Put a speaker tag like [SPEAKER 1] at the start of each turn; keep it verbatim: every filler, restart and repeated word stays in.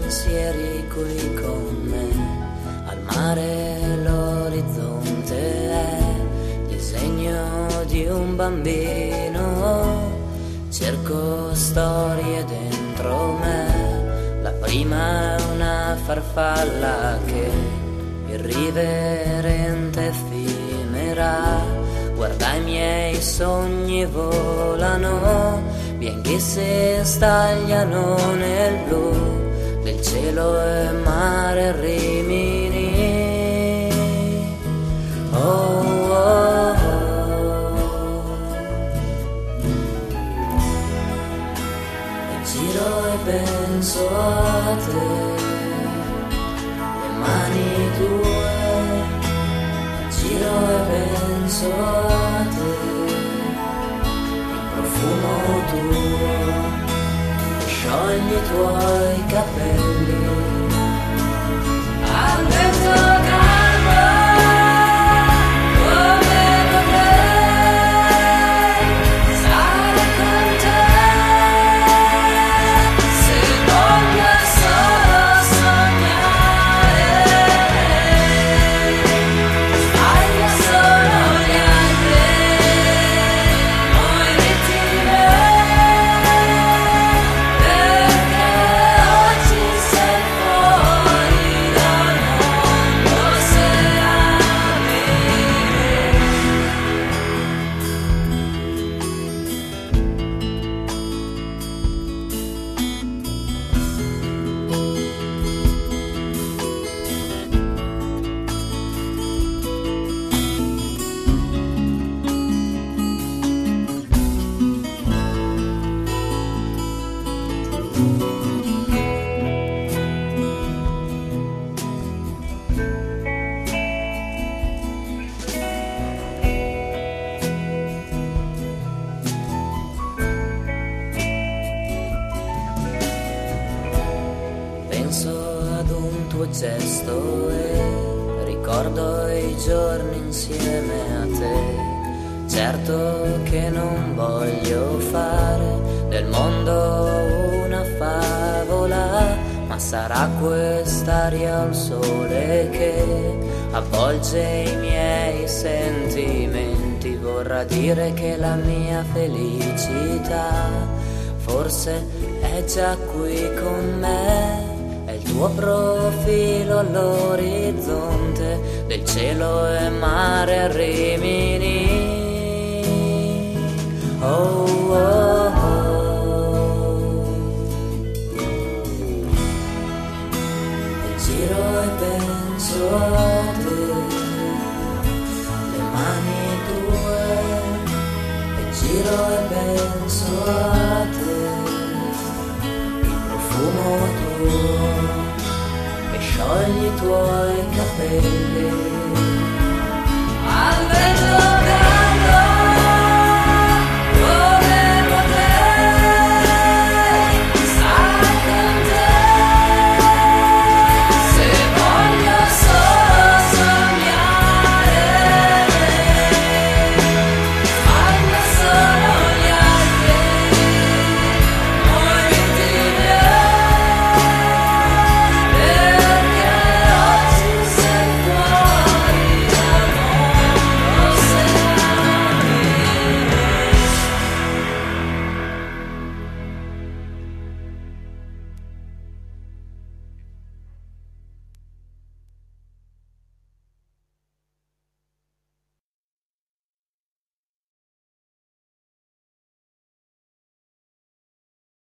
[SPEAKER 1] pensieri qui con me, al mare l'orizzonte è disegno di un bambino, cerco storie dentro me, la prima è una farfalla che irriverente effimera, guarda i miei sogni volano, bianchi si stagliano nel blu del cielo e mare Rimini. Oh, oh, oh. E giro e penso a te, le mani tue, giro e penso a te, il profumo tuo che scioglie i tuoi capelli al vento calmo, come potrei stare con te se voglio solo sognare. Sbaglia solo gli altri, muoviti perché oggi sei fuori dal mondo se ami me. Penso ad un tuo gesto e ricordo i giorni insieme a te. Certo che non voglio fare del mondo una favola, ma sarà quest'aria al sole che avvolge i miei sentimenti. Vorrà dire che la mia felicità forse è già qui con me. È il tuo profilo all'orizzonte del cielo e mare a Rimini. Oh, oh, oh. E giro e penso a te, le mani tue, e giro e penso a te, il profumo tuo che scioglie i tuoi capelli